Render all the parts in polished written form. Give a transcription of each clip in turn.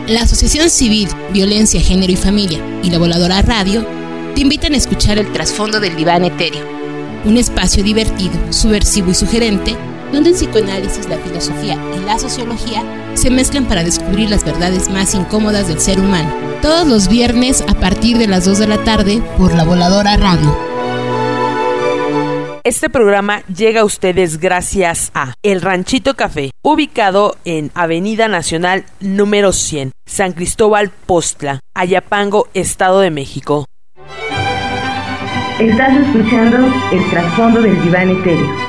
La Asociación Civil Violencia, Género y Familia y La Voladora Radio te invitan a escuchar el trasfondo del diván etéreo, un espacio divertido, subversivo y sugerente, donde el psicoanálisis, la filosofía y la sociología se mezclan para descubrir las verdades más incómodas del ser humano. Todos los viernes a partir de las 2 de la tarde por La Voladora Radio. Este programa llega a ustedes gracias a El Ranchito Café, ubicado en Avenida Nacional número 100, San Cristóbal Postla, Ayapango, Estado de México. Estás escuchando el trasfondo del diván etéreo.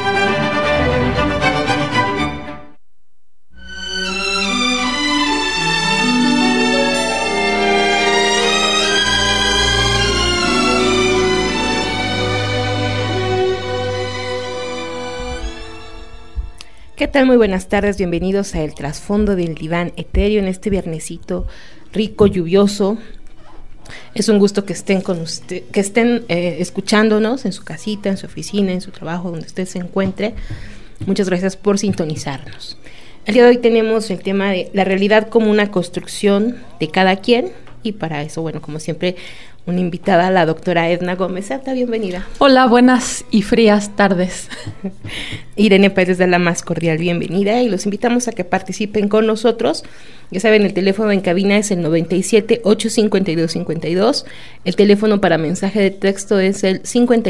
¿Qué tal? Muy buenas tardes, bienvenidos a El Trasfondo del Diván Etéreo en este viernesito rico, lluvioso. Es un gusto que estén escuchándonos en su casita, en su oficina, en su trabajo, donde usted se encuentre. Muchas gracias por sintonizarnos. El día de hoy tenemos el tema de la realidad como una construcción de cada quien, y para eso, bueno, como siempre, una invitada, la doctora Edna Gómez. Edna, bienvenida. Hola, buenas y frías tardes. Irene Pérez da la más cordial bienvenida y los invitamos a que participen con nosotros. Ya saben, el teléfono en cabina es el 97-852-52. El teléfono para mensaje de texto es el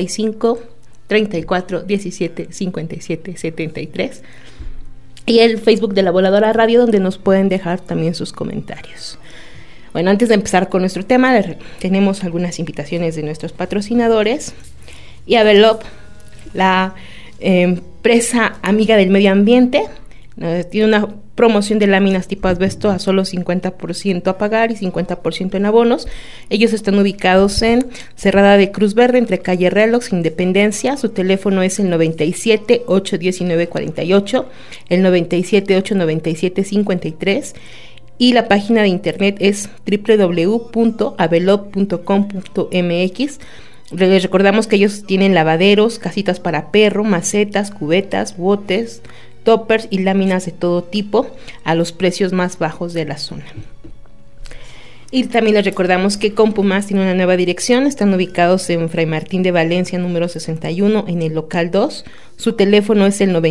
55-34-17-57-73. Y el Facebook de La Voladora Radio, donde nos pueden dejar también sus comentarios. Bueno, antes de empezar con nuestro tema, tenemos algunas invitaciones de nuestros patrocinadores. Y Avelop, la empresa amiga del medio ambiente, tiene una promoción de láminas tipo asbesto a solo 50% a pagar y 50% en abonos. Ellos están ubicados en Cerrada de Cruz Verde, entre calle Relox, Independencia. Su teléfono es el 97-819-48, el 97-897-53. Y la página de internet es www.avelop.com.mx. Les recordamos que ellos tienen lavaderos, casitas para perro, macetas, cubetas, botes, toppers y láminas de todo tipo a los precios más bajos de la zona. Y también les recordamos que Compumás tiene una nueva dirección. Están ubicados en Fray Martín de Valencia, número 61, en el local 2. Su teléfono es el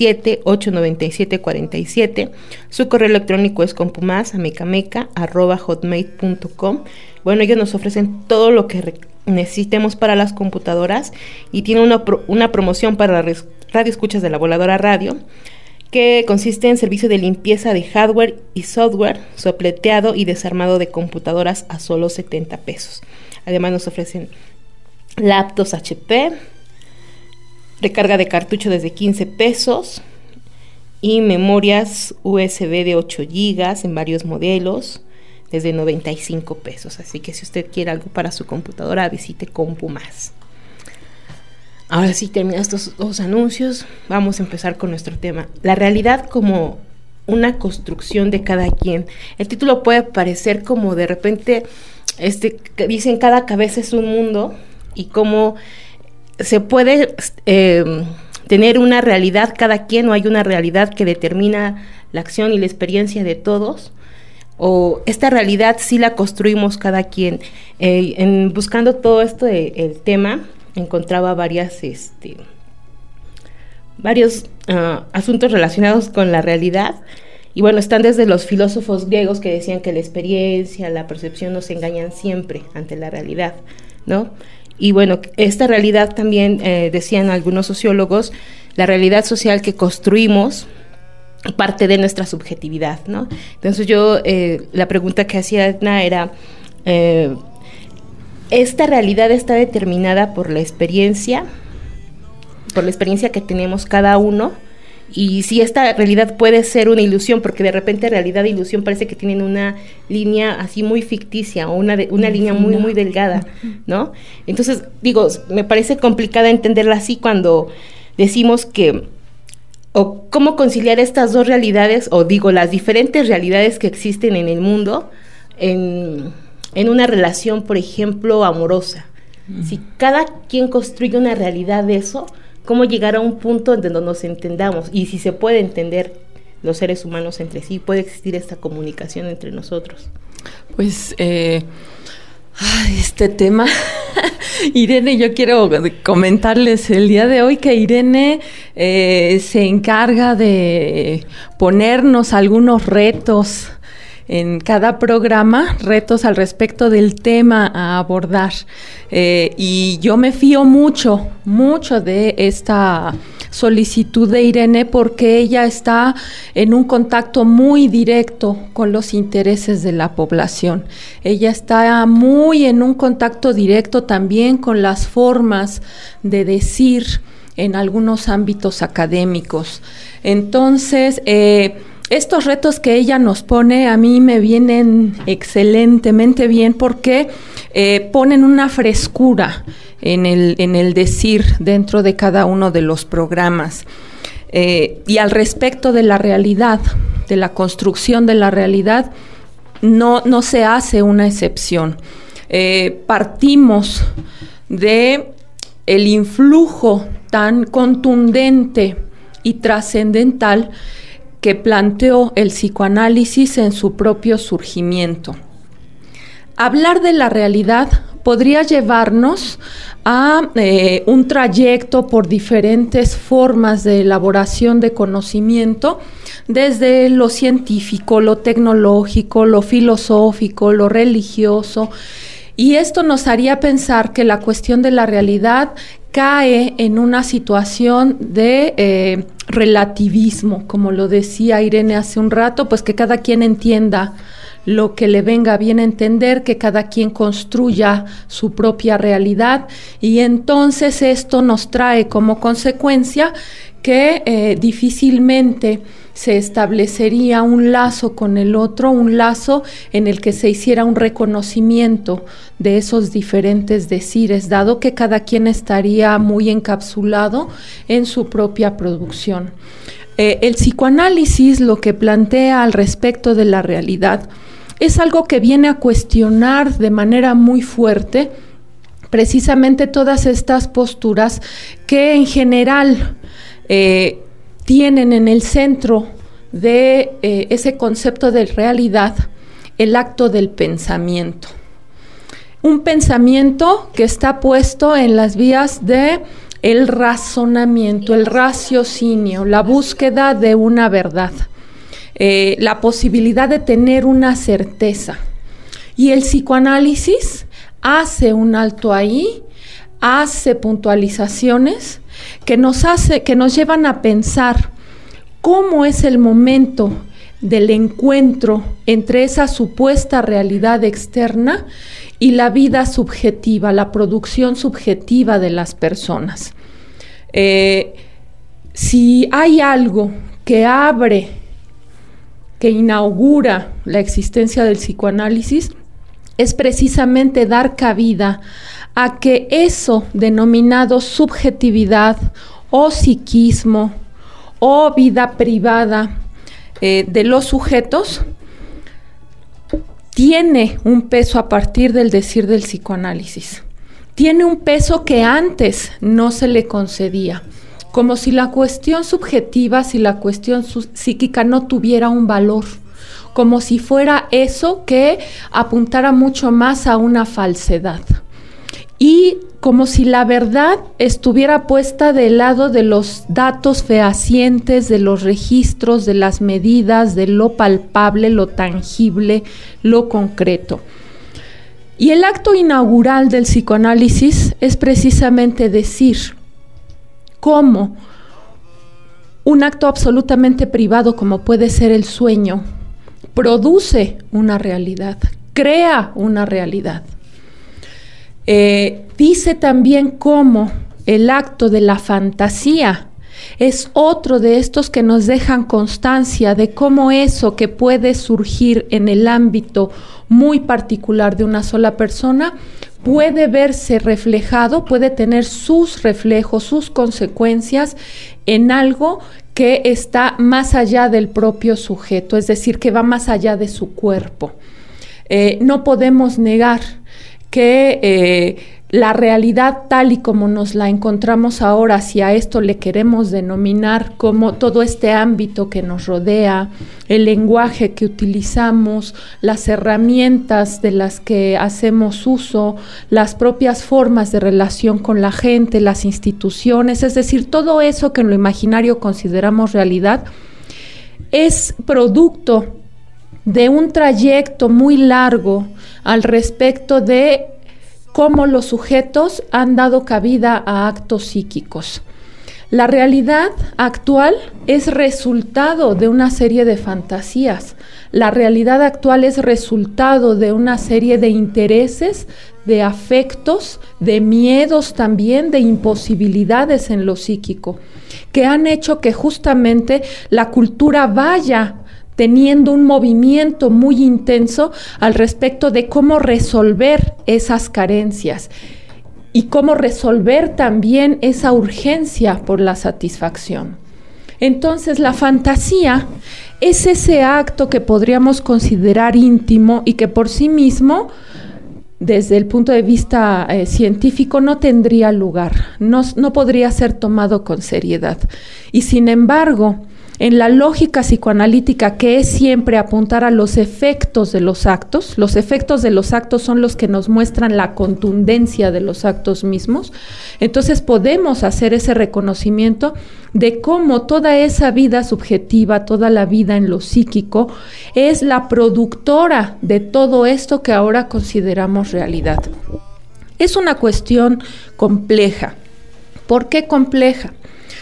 97-897-47. Su correo electrónico es compumás@hotmail.com. Bueno, ellos nos ofrecen todo lo que necesitemos para las computadoras y tienen una promoción para radioescuchas de La Voladora Radio, que consiste en servicio de limpieza de hardware y software, sopleteado y desarmado de computadoras a solo 70 pesos. Además nos ofrecen laptops HP, recarga de cartucho desde 15 pesos y memorias USB de 8 GB en varios modelos desde 95 pesos. Así que si usted quiere algo para su computadora, visite Compumás. Ahora sí, terminados estos dos anuncios, vamos a empezar con nuestro tema. La realidad como una construcción de cada quien. El título puede parecer como de repente, que dicen cada cabeza es un mundo, y cómo se puede tener una realidad cada quien, o hay una realidad que determina la acción y la experiencia de todos, o esta realidad sí la construimos cada quien. En buscando todo esto el tema, encontraba varios asuntos relacionados con la realidad, y bueno, están desde los filósofos griegos que decían que la experiencia, la percepción nos engañan siempre ante la realidad, ¿no? Y bueno, esta realidad también, decían algunos sociólogos, la realidad social que construimos parte de nuestra subjetividad, ¿no? Entonces yo, la pregunta que hacía Edna era, ¿esta realidad está determinada por la experiencia que tenemos cada uno? Y si esta realidad puede ser una ilusión, porque de repente realidad e ilusión parece que tienen una línea así muy ficticia, o una línea muy, muy delgada, ¿no? Entonces, digo, me parece complicada entenderla así cuando decimos que, o cómo conciliar estas dos realidades, o digo, las diferentes realidades que existen en el mundo, en una relación, por ejemplo, amorosa. Si cada quien construye una realidad de eso, ¿cómo llegar a un punto en donde nos entendamos? Y si se puede entender los seres humanos entre sí, puede existir esta comunicación entre nosotros. Pues este tema, Irene, yo quiero comentarles el día de hoy que Irene se encarga de ponernos algunos retos en cada programa, retos al respecto del tema a abordar. Y yo me fío mucho de esta solicitud de Irene porque ella está en un contacto muy directo con los intereses de la población. Ella está muy en un contacto directo también con las formas de decir en algunos ámbitos académicos. Entonces, estos retos que ella nos pone a mí me vienen excelentemente bien porque ponen una frescura en el decir dentro de cada uno de los programas. Y al respecto de la realidad, de la construcción de la realidad, no se hace una excepción. Partimos de el influjo tan contundente y trascendental que planteó el psicoanálisis en su propio surgimiento. Hablar de la realidad podría llevarnos a un trayecto por diferentes formas de elaboración de conocimiento, desde lo científico, lo tecnológico, lo filosófico, lo religioso, y esto nos haría pensar que la cuestión de la realidad cae en una situación de relativismo, como lo decía Irene hace un rato, pues que cada quien entienda lo que le venga bien entender, que cada quien construya su propia realidad, y entonces esto nos trae como consecuencia que difícilmente se establecería un lazo con el otro, un lazo en el que se hiciera un reconocimiento de esos diferentes decires, dado que cada quien estaría muy encapsulado en su propia producción. El psicoanálisis lo que plantea al respecto de la realidad es algo que viene a cuestionar de manera muy fuerte precisamente todas estas posturas que en general tienen en el centro de ese concepto de realidad el acto del pensamiento. Un pensamiento que está puesto en las vías de el razonamiento, el raciocinio, la búsqueda de una verdad, la posibilidad de tener una certeza. Y el psicoanálisis hace un alto ahí, hace puntualizaciones que nos llevan a pensar cómo es el momento del encuentro entre esa supuesta realidad externa y la vida subjetiva, la producción subjetiva de las personas. Si hay algo que abre, que inaugura la existencia del psicoanálisis, es precisamente dar cabida a que eso denominado subjetividad o psiquismo o vida privada de los sujetos tiene un peso a partir del decir del psicoanálisis. Tiene un peso que antes no se le concedía, como si la cuestión subjetiva, si la cuestión psíquica no tuviera un valor, como si fuera eso que apuntara mucho más a una falsedad. Y como si la verdad estuviera puesta del lado de los datos fehacientes, de los registros, de las medidas, de lo palpable, lo tangible, lo concreto. Y el acto inaugural del psicoanálisis es precisamente decir cómo un acto absolutamente privado, como puede ser el sueño, produce una realidad, crea una realidad. Dice también cómo el acto de la fantasía es otro de estos que nos dejan constancia de cómo eso que puede surgir en el ámbito muy particular de una sola persona puede verse reflejado, puede tener sus reflejos, sus consecuencias en algo que está más allá del propio sujeto, es decir, que va más allá de su cuerpo. No podemos negar que la realidad tal y como nos la encontramos ahora, si a esto le queremos denominar como todo este ámbito que nos rodea, el lenguaje que utilizamos, las herramientas de las que hacemos uso, las propias formas de relación con la gente, las instituciones, es decir, todo eso que en lo imaginario consideramos realidad, es producto de un trayecto muy largo al respecto de cómo los sujetos han dado cabida a actos psíquicos. La realidad actual es resultado de una serie de fantasías. La realidad actual es resultado de una serie de intereses, de afectos, de miedos también, de imposibilidades en lo psíquico, que han hecho que justamente la cultura vaya teniendo un movimiento muy intenso al respecto de cómo resolver esas carencias y cómo resolver también esa urgencia por la satisfacción. Entonces, la fantasía es ese acto que podríamos considerar íntimo y que por sí mismo, desde el punto de vista científico, no tendría lugar, no podría ser tomado con seriedad. Y sin embargo, en la lógica psicoanalítica, que es siempre apuntar a los efectos de los actos son los que nos muestran la contundencia de los actos mismos, entonces podemos hacer ese reconocimiento de cómo toda esa vida subjetiva, toda la vida en lo psíquico, es la productora de todo esto que ahora consideramos realidad. Es una cuestión compleja. ¿Por qué compleja?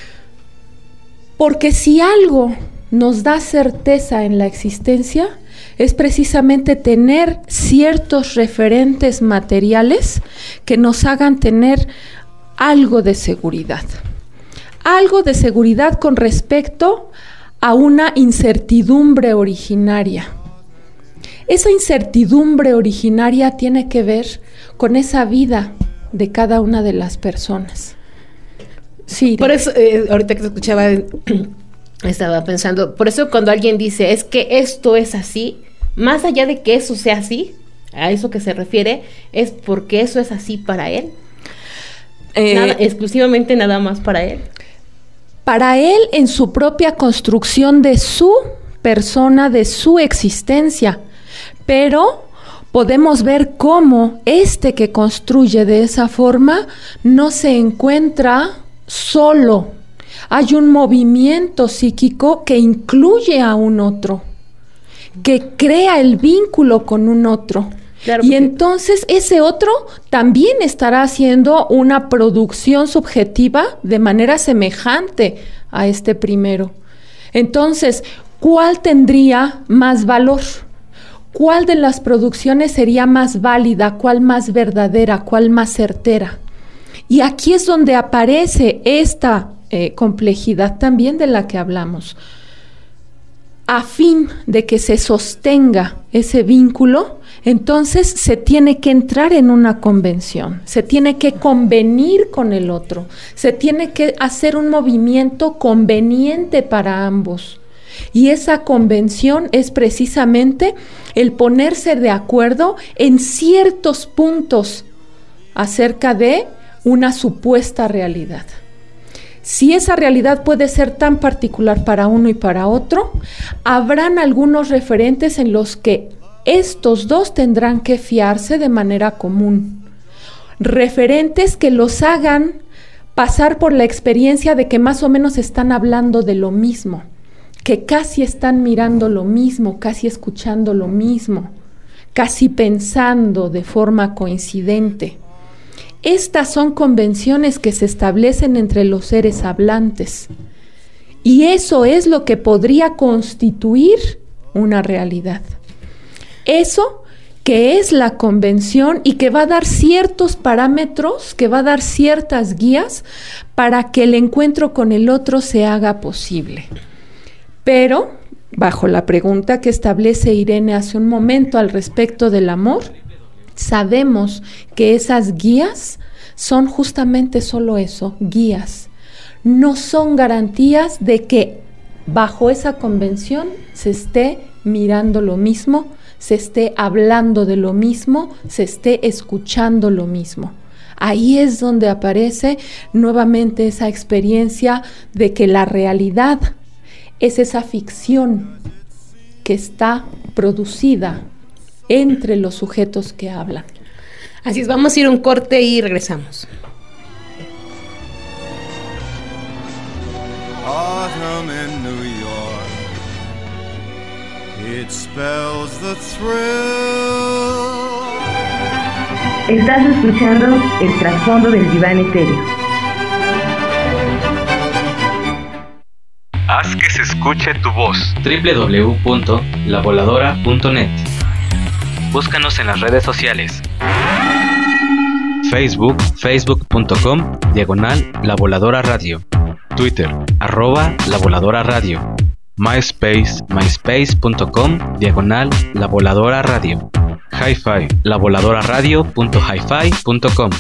Porque si algo nos da certeza en la existencia, es precisamente tener ciertos referentes materiales que nos hagan tener algo de seguridad. Algo de seguridad con respecto a una incertidumbre originaria. Esa incertidumbre originaria tiene que ver con esa vida de cada una de las personas. Sí. Por eso, ahorita que te escuchaba, estaba pensando, por eso cuando alguien dice, es que esto es así, más allá de que eso sea así, a eso que se refiere, es porque eso es así para él. Exclusivamente nada más para él. Para él en su propia construcción de su persona, de su existencia, pero podemos ver cómo este que construye de esa forma no se encuentra solo. Hay un movimiento psíquico que incluye a un otro, que crea el vínculo con un otro. Claro, y entonces ese otro también estará haciendo una producción subjetiva de manera semejante a este primero. Entonces, ¿cuál tendría más valor? ¿Cuál de las producciones sería más válida? ¿Cuál más verdadera? ¿Cuál más certera? Y aquí es donde aparece esta complejidad también de la que hablamos. A fin de que se sostenga ese vínculo, entonces se tiene que entrar en una convención, se tiene que convenir con el otro, se tiene que hacer un movimiento conveniente para ambos. Y esa convención es precisamente el ponerse de acuerdo en ciertos puntos acerca de una supuesta realidad. Si esa realidad puede ser tan particular para uno y para otro, habrán algunos referentes en los que estos dos tendrán que fiarse de manera común. Referentes que los hagan pasar por la experiencia de que más o menos están hablando de lo mismo, que casi están mirando lo mismo, casi escuchando lo mismo, casi pensando de forma coincidente. Estas son convenciones que se establecen entre los seres hablantes. Y eso es lo que podría constituir una realidad. Eso que es la convención y que va a dar ciertos parámetros, que va a dar ciertas guías para que el encuentro con el otro se haga posible. Pero, bajo la pregunta que establece Irene hace un momento al respecto del amor, sabemos que esas guías son justamente solo eso, guías. No son garantías de que bajo esa convención se esté mirando lo mismo, se esté hablando de lo mismo, se esté escuchando lo mismo. Ahí es donde aparece nuevamente esa experiencia de que la realidad es esa ficción que está producida entre los sujetos que hablan. Así es, vamos a ir a un corte y regresamos. Autumn in New York, it spells the thrill. Estás escuchando el trasfondo del diván etéreo. Haz que se escuche tu voz. www.lavoladora.net. Búscanos en las redes sociales. Facebook, facebook.com/La Voladora Radio. Twitter, @La Voladora Radio. MySpace, myspace.com/La Voladora Radio. Hi-Fi, lavoladoraradio.hifi.com.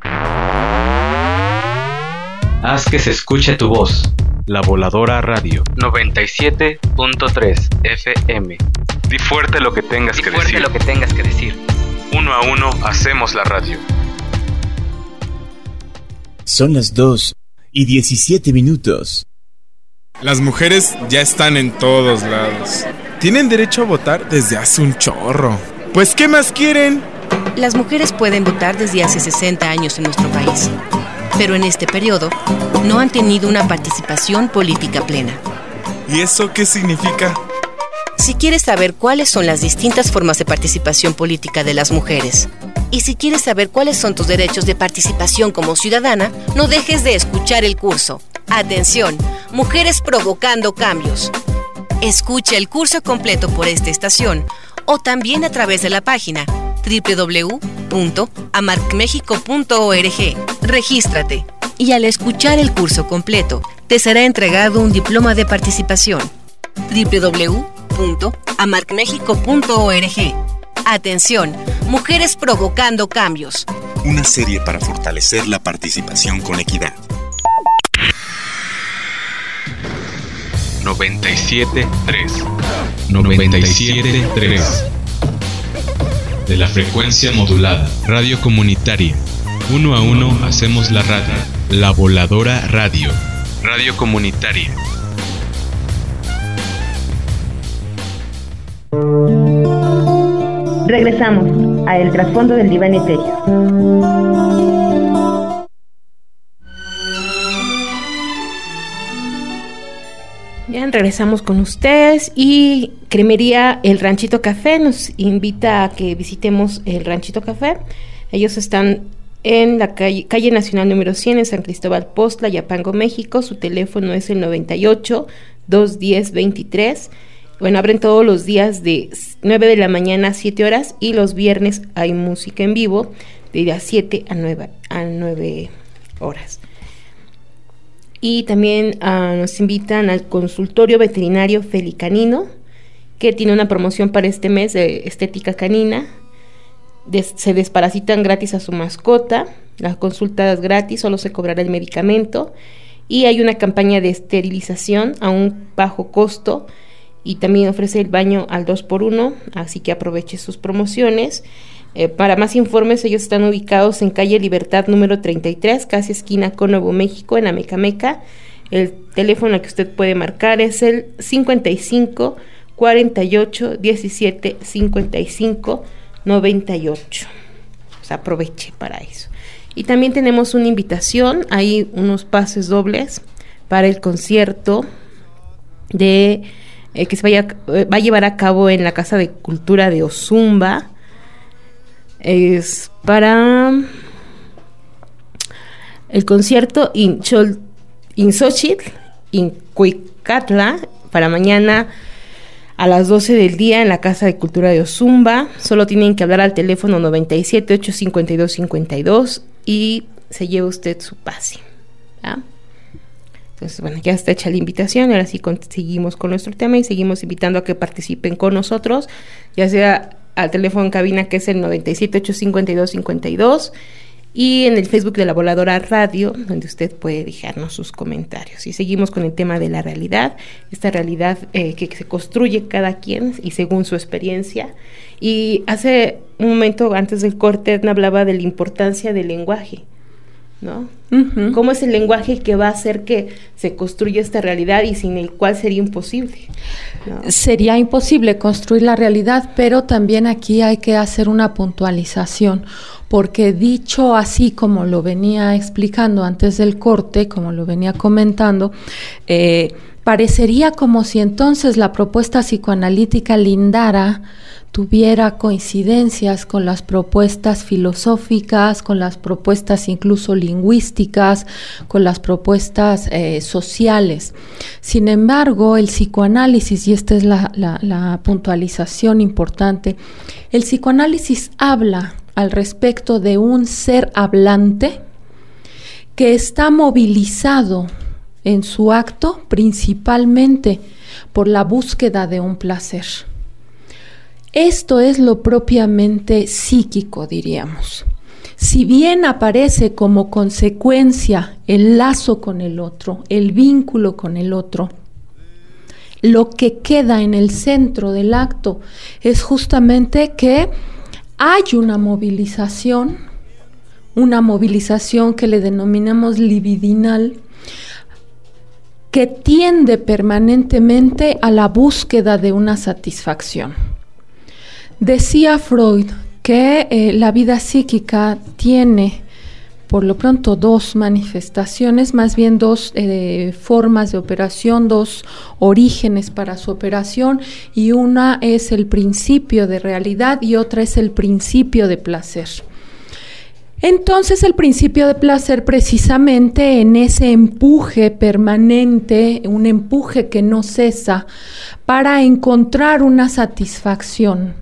Haz que se escuche tu voz. La Voladora Radio 97.3 FM. Di fuerte lo que tengas que decir. Uno a uno hacemos la radio. Son las 2:17. Las mujeres ya están en todos lados. Tienen derecho a votar desde hace un chorro. Pues, ¿qué más quieren? Las mujeres pueden votar desde hace 60 años en nuestro país, pero en este periodo no han tenido una participación política plena. ¿Y eso qué significa? Si quieres saber cuáles son las distintas formas de participación política de las mujeres, y si quieres saber cuáles son tus derechos de participación como ciudadana, no dejes de escuchar el curso. Atención, Mujeres Provocando Cambios. Escucha el curso completo por esta estación o también a través de la página www.amarcmexico.org. Regístrate y al escuchar el curso completo te será entregado un diploma de participación. www.amarcmexico.org. Atención, Mujeres Provocando Cambios. Una serie para fortalecer la participación con equidad. 97.3 de la frecuencia modulada. Radio comunitaria. Uno a uno hacemos la radio. La Voladora Radio. Radio comunitaria. Regresamos a El Trasfondo del Diván Etéreo. Bien, regresamos con ustedes y Cremería El Ranchito Café nos invita a que visitemos el Ranchito Café. Ellos están en la calle Nacional número 100 en San Cristóbal Postla, Ayapango, México. Su teléfono es el 98-210-23. Bueno, abren todos los días de 9 de la mañana a 7 horas y los viernes hay música en vivo de las 7 a 9 horas. Y también nos invitan al consultorio veterinario Felicanino, que tiene una promoción para este mes de estética canina. Se desparasitan gratis a su mascota, las consultas gratis, solo se cobrará el medicamento. Y hay una campaña de esterilización a un bajo costo y también ofrece el baño al 2x1, así que aproveche sus promociones. Para más informes, ellos están ubicados en calle Libertad número 33, casi esquina con Nuevo México, en Amecameca. El teléfono al que usted puede marcar es el 55 48 17 55 98. Pues aproveche para eso. Y también tenemos una invitación, hay unos pases dobles para el concierto de que se va a llevar a cabo en la Casa de Cultura de Ozumba. Es para el concierto in Xochitl, in Cuicatla, para mañana a las 12 del día en la Casa de Cultura de Ozumba. Solo tienen que hablar al teléfono 97 852 52 y se lleva usted su pase, ¿verdad? Entonces, bueno, ya está hecha la invitación. Ahora sí seguimos con nuestro tema y seguimos invitando a que participen con nosotros, ya sea al teléfono en cabina, que es el 97 852 52, y en el Facebook de La Voladora Radio, donde usted puede dejarnos sus comentarios. Y seguimos con el tema de la realidad, esta realidad que se construye cada quien y según su experiencia. Y hace un momento, antes del corte, Edna hablaba de la importancia del lenguaje. ¿no? Uh-huh. ¿Cómo es el lenguaje que va a hacer que se construya esta realidad y sin el cual sería imposible, ¿no? Sería imposible construir la realidad, pero también aquí hay que hacer una puntualización, porque dicho así como lo venía explicando antes del corte, como lo venía comentando, parecería como si entonces la propuesta psicoanalítica lindara, tuviera coincidencias con las propuestas filosóficas, con las propuestas incluso lingüísticas, con las propuestas sociales. Sin embargo, el psicoanálisis, y esta es la puntualización importante, el psicoanálisis habla al respecto de un ser hablante que está movilizado en su acto principalmente por la búsqueda de un placer. Esto es lo propiamente psíquico, diríamos. Si bien aparece como consecuencia el lazo con el otro, el vínculo con el otro, lo que queda en el centro del acto es justamente que hay una movilización que le denominamos libidinal, que tiende permanentemente a la búsqueda de una satisfacción. Decía Freud que la vida psíquica tiene, por lo pronto, dos manifestaciones, más bien dos formas de operación, dos orígenes para su operación, y una es el principio de realidad y otra es el principio de placer. Entonces, el principio de placer, precisamente en ese empuje permanente, un empuje que no cesa, para encontrar una satisfacción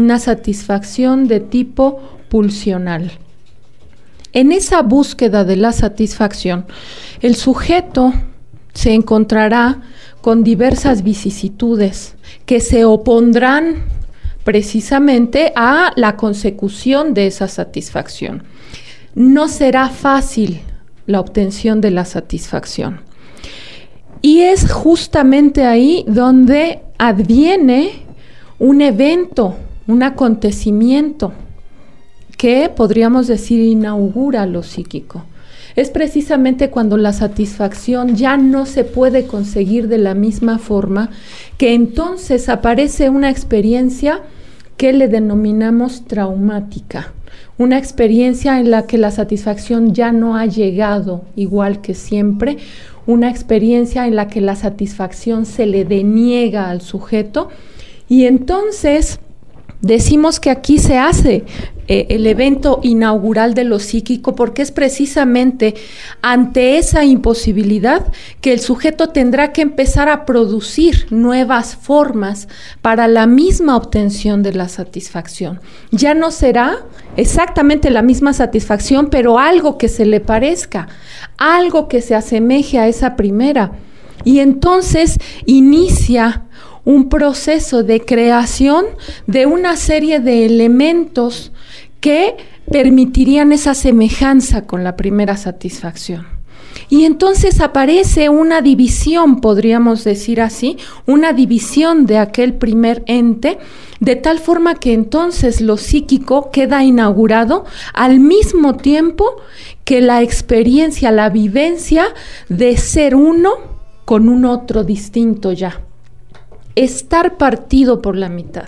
de tipo pulsional. En esa búsqueda de la satisfacción, el sujeto se encontrará con diversas vicisitudes que se opondrán precisamente a la consecución de esa satisfacción. No será fácil la obtención de la satisfacción. Y es justamente ahí donde adviene un evento, un acontecimiento que podríamos decir inaugura lo psíquico. Es precisamente cuando la satisfacción ya no se puede conseguir de la misma forma, que entonces aparece una experiencia que le denominamos traumática, una experiencia en la que la satisfacción ya no ha llegado igual que siempre, una experiencia en la que la satisfacción se le deniega al sujeto, y entonces decimos que aquí se hace el evento inaugural de lo psíquico, porque es precisamente ante esa imposibilidad que el sujeto tendrá que empezar a producir nuevas formas para la misma obtención de la satisfacción. Ya no será exactamente la misma satisfacción, pero algo que se le parezca, algo que se asemeje a esa primera. Y entonces inicia un proceso de creación de una serie de elementos que permitirían esa semejanza con la primera satisfacción. Y entonces aparece una división, podríamos decir así, una división de aquel primer ente, de tal forma que entonces lo psíquico queda inaugurado al mismo tiempo que la experiencia, la vivencia de ser uno con un otro distinto ya. Estar partido por la mitad.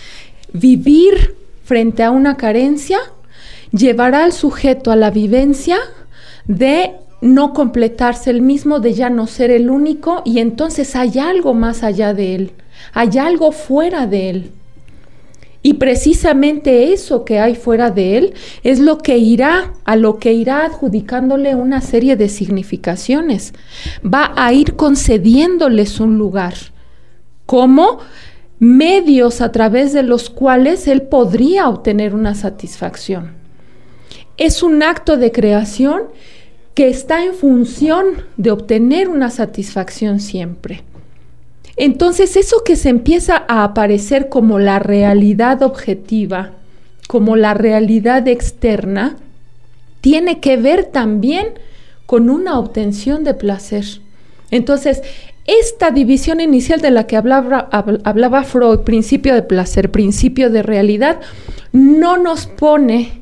Vivir frente a una carencia llevará al sujeto a la vivencia de no completarse el mismo, de ya no ser el único, y entonces hay algo más allá de él, hay algo fuera de él. Y precisamente eso que hay fuera de él es lo que irá adjudicándole una serie de significaciones. Va a ir concediéndoles un lugar como medios a través de los cuales él podría obtener una satisfacción. Es un acto de creación que está en función de obtener una satisfacción siempre. Entonces, eso que se empieza a aparecer como la realidad objetiva, como la realidad externa, tiene que ver también con una obtención de placer. Entonces, esta división inicial de la que hablaba Freud, principio de placer, principio de realidad, no nos pone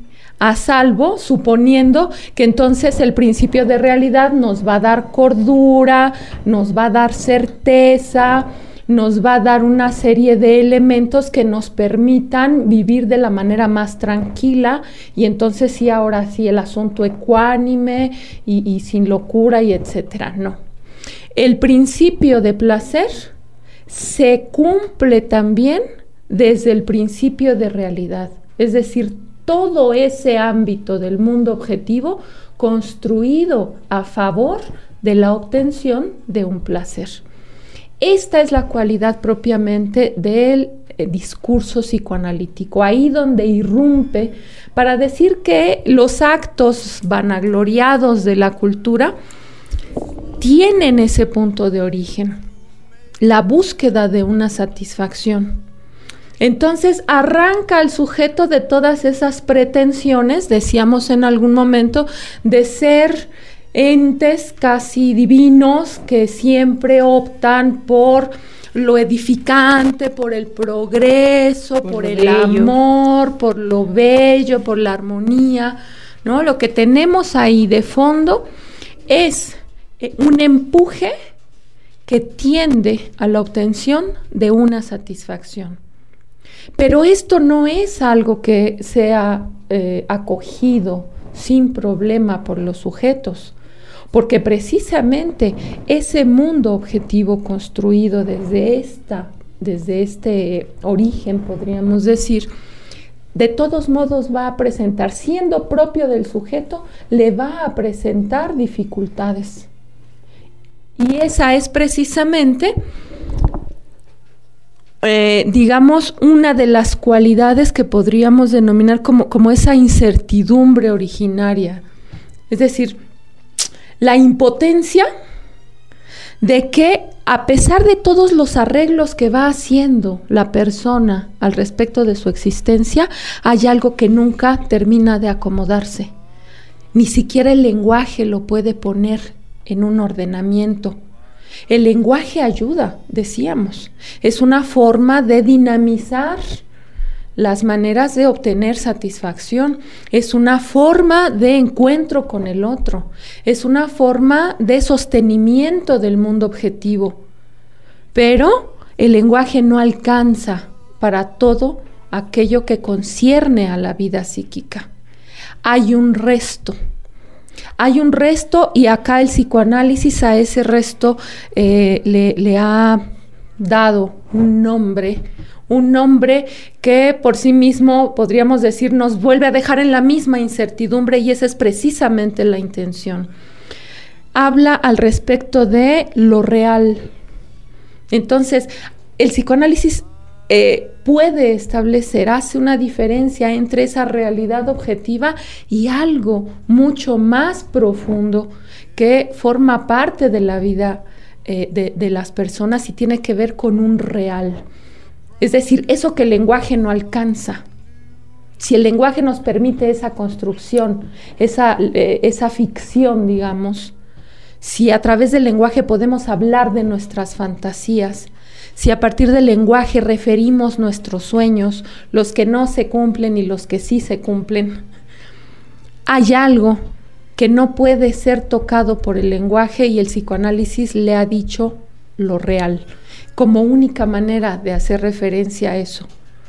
a salvo, suponiendo que entonces el principio de realidad nos va a dar cordura, nos va a dar certeza, nos va a dar una serie de elementos que nos permitan vivir de la manera más tranquila, y entonces sí, ahora sí el asunto ecuánime y sin locura y etcétera. No. El principio de placer se cumple también desde el principio de realidad, es decir, todo ese ámbito del mundo objetivo construido a favor de la obtención de un placer. Esta es la cualidad propiamente del discurso psicoanalítico, ahí donde irrumpe para decir que los actos vanagloriados de la cultura tienen ese punto de origen, la búsqueda de una satisfacción. Entonces arranca al sujeto de todas esas pretensiones, decíamos en algún momento, de ser entes casi divinos que siempre optan por lo edificante, por el progreso, por el amor, por lo bello, por la armonía, ¿no? Lo que tenemos ahí de fondo es un empuje que tiende a la obtención de una satisfacción. Pero esto no es algo que sea acogido sin problema por los sujetos, porque precisamente ese mundo objetivo construido desde este origen, podríamos decir, de todos modos va a presentar, siendo propio del sujeto, le va a presentar dificultades. Y esa es precisamente, digamos, una de las cualidades que podríamos denominar como esa incertidumbre originaria. Es decir, la impotencia de que a pesar de todos los arreglos que va haciendo la persona al respecto de su existencia, hay algo que nunca termina de acomodarse. Ni siquiera el lenguaje lo puede poner en un ordenamiento. El lenguaje ayuda, decíamos, es una forma de dinamizar las maneras de obtener satisfacción, es una forma de encuentro con el otro, es una forma de sostenimiento del mundo objetivo. Pero el lenguaje no alcanza para todo aquello que concierne a la vida psíquica. Hay un resto, y acá el psicoanálisis a ese resto le ha dado un nombre que por sí mismo, podríamos decir, nos vuelve a dejar en la misma incertidumbre, y esa es precisamente la intención. Habla al respecto de lo real. Entonces, el psicoanálisis puede establecer, hace una diferencia entre esa realidad objetiva y algo mucho más profundo que forma parte de la vida de las personas y tiene que ver con un real. Es decir, eso que el lenguaje no alcanza. Si el lenguaje nos permite esa construcción, esa ficción, digamos, si a través del lenguaje podemos hablar de nuestras fantasías, si a partir del lenguaje referimos nuestros sueños, los que no se cumplen y los que sí se cumplen, hay algo que no puede ser tocado por el lenguaje, y el psicoanálisis le ha dicho lo real, como única manera de hacer referencia a eso.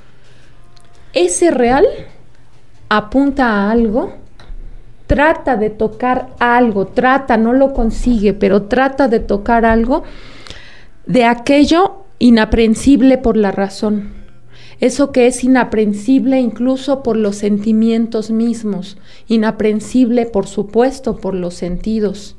Ese real apunta a algo, trata de tocar algo, no lo consigue, pero trata de tocar algo de aquello inaprensible por la razón, eso que es inaprensible incluso por los sentimientos mismos, inaprensible por supuesto por los sentidos.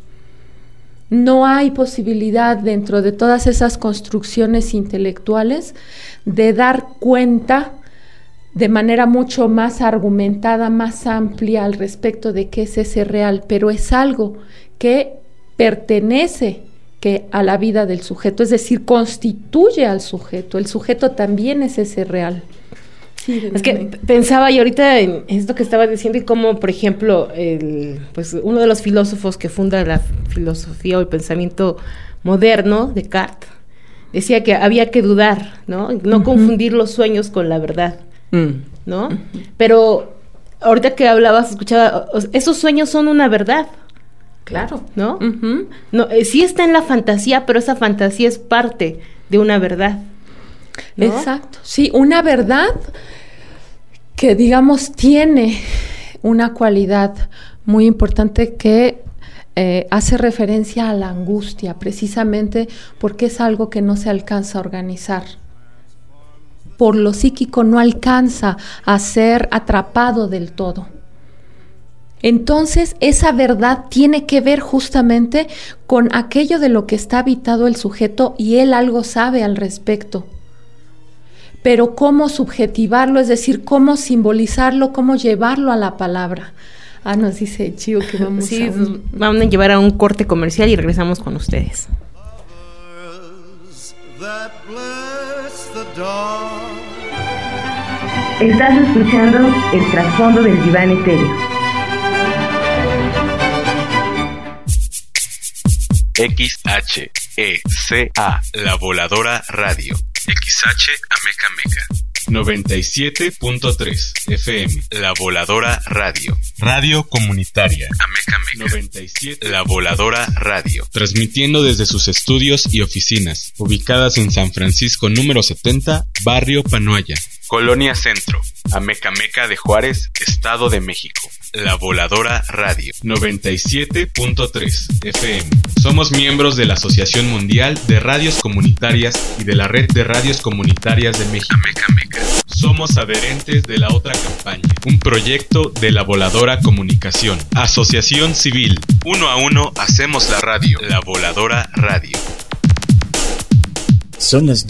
No hay posibilidad dentro de todas esas construcciones intelectuales de dar cuenta de manera mucho más argumentada, más amplia al respecto de qué es ese real, pero es algo que pertenece a la vida del sujeto, es decir, constituye al sujeto. El sujeto también es ese real. Sí, es que pensaba y ahorita en esto que estaba diciendo, y como por ejemplo pues uno de los filósofos que funda la filosofía o el pensamiento moderno, Descartes, decía que había que dudar, no confundir los sueños con la verdad, ¿no? Pero ahorita que hablabas, escuchaba, esos sueños son una verdad. Claro. ¿No? Uh-huh. No, sí está en la fantasía, pero esa fantasía es parte de una verdad, ¿no? Exacto. Sí, una verdad que, digamos, tiene una cualidad muy importante que hace referencia a la angustia, precisamente porque es algo que no se alcanza a organizar. Por lo psíquico no alcanza a ser atrapado del todo. Entonces, esa verdad tiene que ver justamente con aquello de lo que está habitado el sujeto y él algo sabe al respecto. Pero cómo subjetivarlo, es decir, cómo simbolizarlo, cómo llevarlo a la palabra. Nos dice Chío que vamos vamos a llevar a un corte comercial y regresamos con ustedes. Estás escuchando el trasfondo del diván etéreo. XHECA, La Voladora Radio. XH Ameca Meca. 97.3 FM, La Voladora Radio. Radio comunitaria. Ameca Meca. 97. La Voladora Radio. Transmitiendo desde sus estudios y oficinas, ubicadas en San Francisco número 70, Barrio Panoaya, Colonia Centro, Ameca Meca de Juárez, Estado de México. La Voladora Radio. 97.3 FM. Somos miembros de la Asociación Mundial de Radios Comunitarias y de la Red de Radios Comunitarias de México. Ameca Meca. Somos adherentes de la otra campaña, un proyecto de La Voladora Comunicación. Asociación Civil. 1 a 1 hacemos la radio. La Voladora Radio. Son las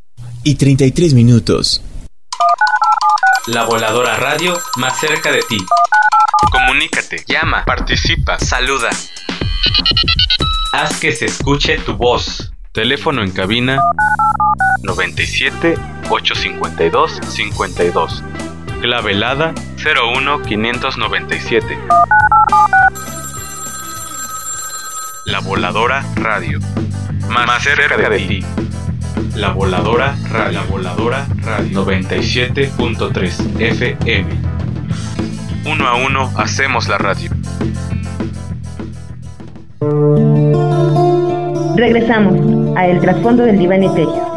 2:33. La Voladora Radio, más cerca de ti. Comunícate, llama, participa, saluda. Haz que se escuche tu voz. Teléfono en cabina 97 852 52. Clave helada 01597. La Voladora Radio, más cerca de ti. La Voladora Radio. La Voladora Radio. 97.3 FM. 1 a 1 hacemos la radio. Regresamos a El Trasfondo del Diván Etéreo.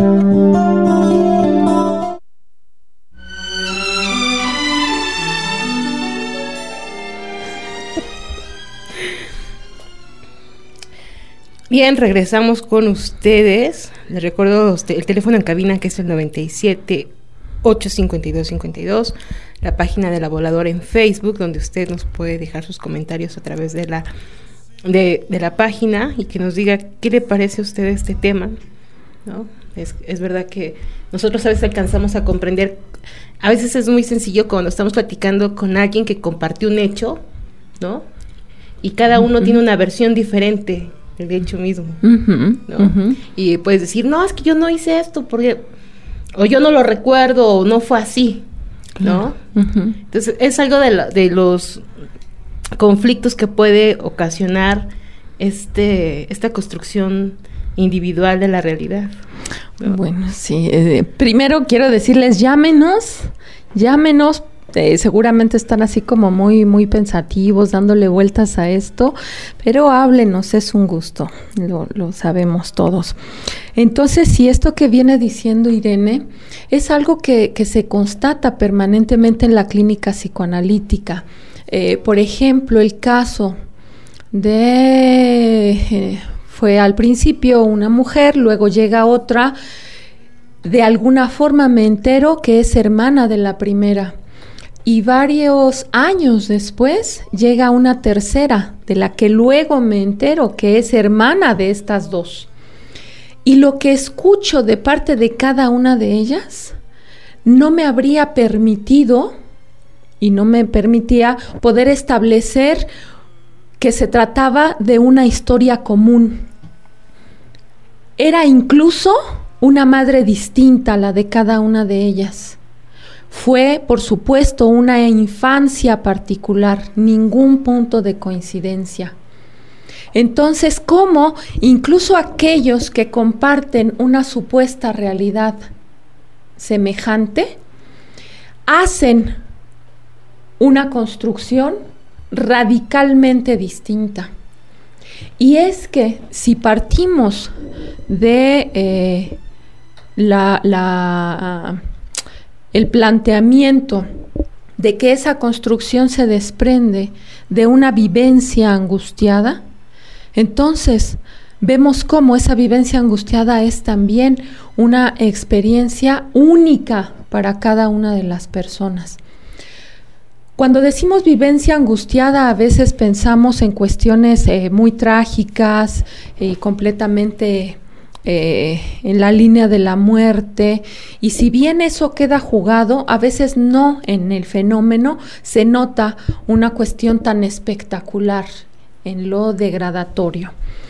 Bien, regresamos con ustedes. Les recuerdo el teléfono en cabina, que es el 97 852 52. La página de La Voladora en Facebook, donde usted nos puede dejar sus comentarios a través de la página y que nos diga qué le parece a usted este tema, ¿no? Es verdad que nosotros a veces alcanzamos a comprender, a veces es muy sencillo cuando estamos platicando con alguien que compartió un hecho, ¿no? Y cada uno tiene una versión diferente del hecho mismo, ¿no? Y puedes decir, no, es que yo no hice esto porque, o yo no lo recuerdo, o no fue así, ¿no? Entonces es algo de los conflictos que puede ocasionar esta construcción individual de la realidad, ¿no? Bueno, sí. Primero quiero decirles, llámenos. Seguramente están así como muy, muy pensativos, dándole vueltas a esto, pero háblenos, es un gusto, lo sabemos todos. Entonces, si esto que viene diciendo Irene es algo que se constata permanentemente en la clínica psicoanalítica. Por ejemplo, el caso fue al principio una mujer, luego llega otra, de alguna forma me entero que es hermana de la primera. Y varios años después llega una tercera, de la que luego me entero que es hermana de estas dos. Y lo que escucho de parte de cada una de ellas no me habría permitido y no me permitía poder establecer que se trataba de una historia común. Era incluso una madre distinta a la de cada una de ellas. Fue, por supuesto, una infancia particular, ningún punto de coincidencia. Entonces, ¿cómo incluso aquellos que comparten una supuesta realidad semejante hacen una construcción radicalmente distinta. Y es que si partimos de el planteamiento de que esa construcción se desprende de una vivencia angustiada, entonces vemos cómo esa vivencia angustiada es también una experiencia única para cada una de las personas. Cuando decimos vivencia angustiada, a veces pensamos en cuestiones muy trágicas y completamente en la línea de la muerte, y si bien eso queda jugado, a veces no en el fenómeno se nota una cuestión tan espectacular en lo degradatorio.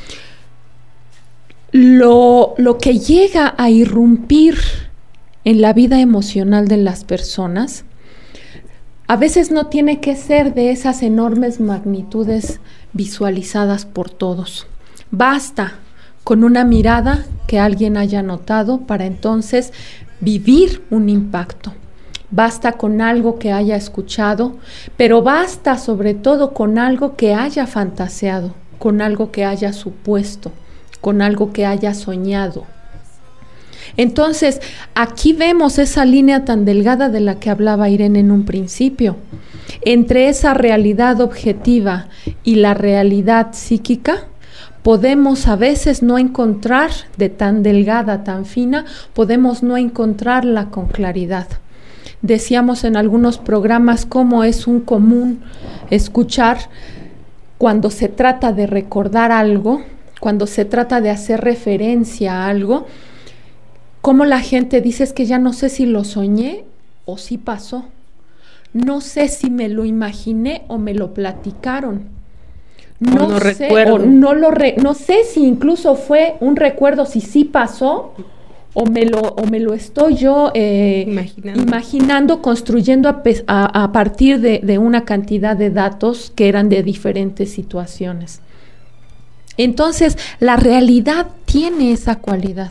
Lo que llega a irrumpir en la vida emocional de las personas a veces no tiene que ser de esas enormes magnitudes visualizadas por todos. Basta con una mirada que alguien haya notado para entonces vivir un impacto. Basta con algo que haya escuchado, pero basta sobre todo con algo que haya fantaseado, con algo que haya supuesto, con algo que haya soñado. Entonces, aquí vemos esa línea tan delgada de la que hablaba Irene en un principio, entre esa realidad objetiva y la realidad psíquica. Podemos a veces no encontrar, de tan delgada, tan fina, podemos no encontrarla con claridad. Decíamos en algunos programas cómo es un común escuchar cuando se trata de recordar algo, cuando se trata de hacer referencia a algo, cómo la gente dice: es que ya no sé si lo soñé o si pasó. No sé si me lo imaginé o me lo platicaron. No sé, no sé si incluso fue un recuerdo, si sí pasó o me lo estoy yo imaginando, construyendo a partir de una cantidad de datos que eran de diferentes situaciones. Entonces, la realidad tiene esa cualidad.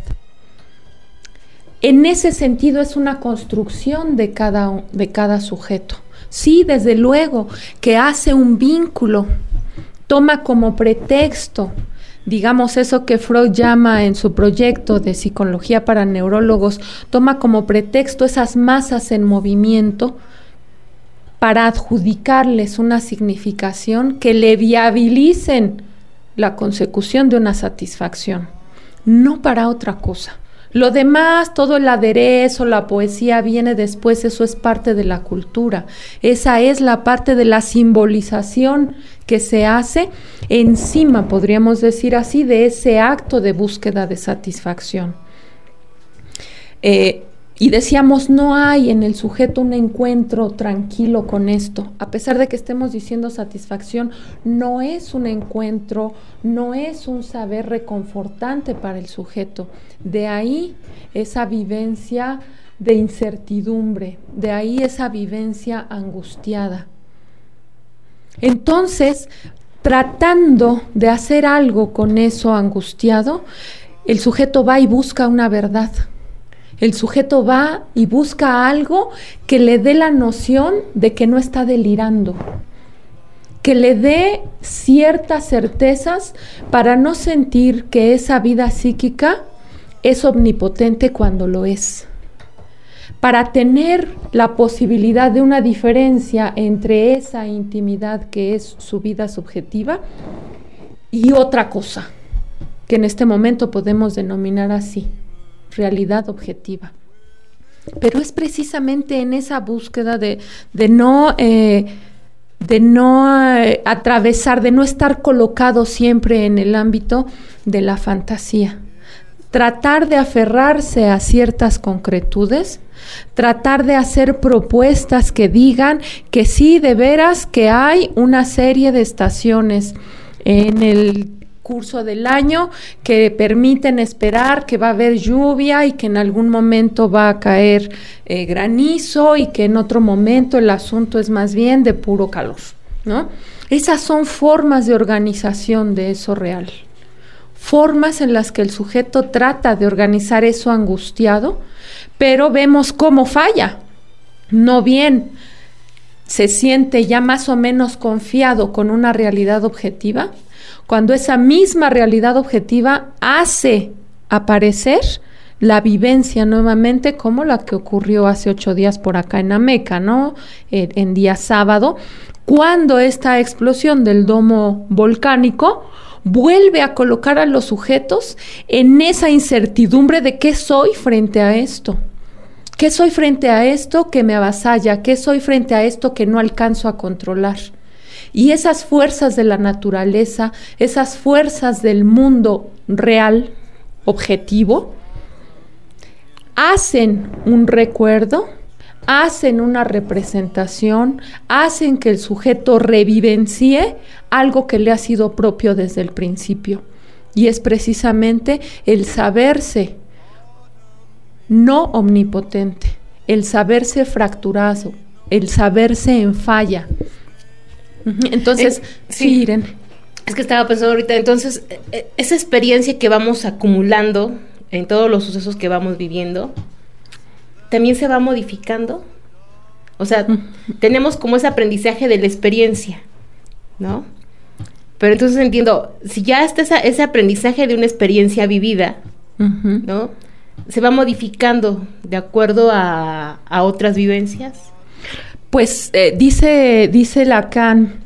En ese sentido es una construcción de cada sujeto. Sí, desde luego, que hace un vínculo, toma como pretexto, digamos eso que Freud llama en su proyecto de psicología para neurólogos, toma como pretexto esas masas en movimiento para adjudicarles una significación que le viabilicen la consecución de una satisfacción, no para otra cosa. Lo demás, todo el aderezo, la poesía viene después, eso es parte de la cultura. Esa es la parte de la simbolización que se hace encima, podríamos decir así, de ese acto de búsqueda de satisfacción. Y decíamos, no hay en el sujeto un encuentro tranquilo con esto. A pesar de que estemos diciendo satisfacción, no es un encuentro, no es un saber reconfortante para el sujeto. De ahí esa vivencia de incertidumbre, de ahí esa vivencia angustiada. Entonces, tratando de hacer algo con eso angustiado, el sujeto va y busca una verdad. El sujeto va y busca algo que le dé la noción de que no está delirando, que le dé ciertas certezas para no sentir que esa vida psíquica es omnipotente cuando lo es, para tener la posibilidad de una diferencia entre esa intimidad que es su vida subjetiva y otra cosa, que en este momento podemos denominar así, realidad objetiva. Pero es precisamente en esa búsqueda de no atravesar, de no estar colocado siempre en el ámbito de la fantasía. Tratar de aferrarse a ciertas concretudes, tratar de hacer propuestas que digan que sí, de veras, que hay una serie de estaciones en el curso del año que permiten esperar que va a haber lluvia y que en algún momento va a caer granizo y que en otro momento el asunto es más bien de puro calor, ¿no? Esas son formas de organización de eso real, formas en las que el sujeto trata de organizar eso angustiado, pero vemos cómo falla, no bien. se siente ya más o menos confiado con una realidad objetiva, cuando esa misma realidad objetiva hace aparecer la vivencia nuevamente, como la que ocurrió hace 8 días por acá en Ameca, ¿no? En día sábado, cuando esta explosión del domo volcánico vuelve a colocar a los sujetos en esa incertidumbre de qué soy frente a esto. ¿Qué soy frente a esto que me avasalla? ¿Qué soy frente a esto que no alcanzo a controlar? Y esas fuerzas de la naturaleza, esas fuerzas del mundo real, objetivo, hacen un recuerdo, hacen una representación, hacen que el sujeto revivencie algo que le ha sido propio desde el principio. Y es precisamente el saberse no omnipotente, el saberse fracturado, el saberse en falla. Entonces, sí, Irene. Es que estaba pensando ahorita, entonces, esa experiencia que vamos acumulando en todos los sucesos que vamos viviendo, también se va modificando. O sea, tenemos como ese aprendizaje de la experiencia, ¿no? Pero entonces entiendo, si ya está ese aprendizaje de una experiencia vivida, ¿no? ¿Se va modificando de acuerdo a otras vivencias? Pues dice Lacan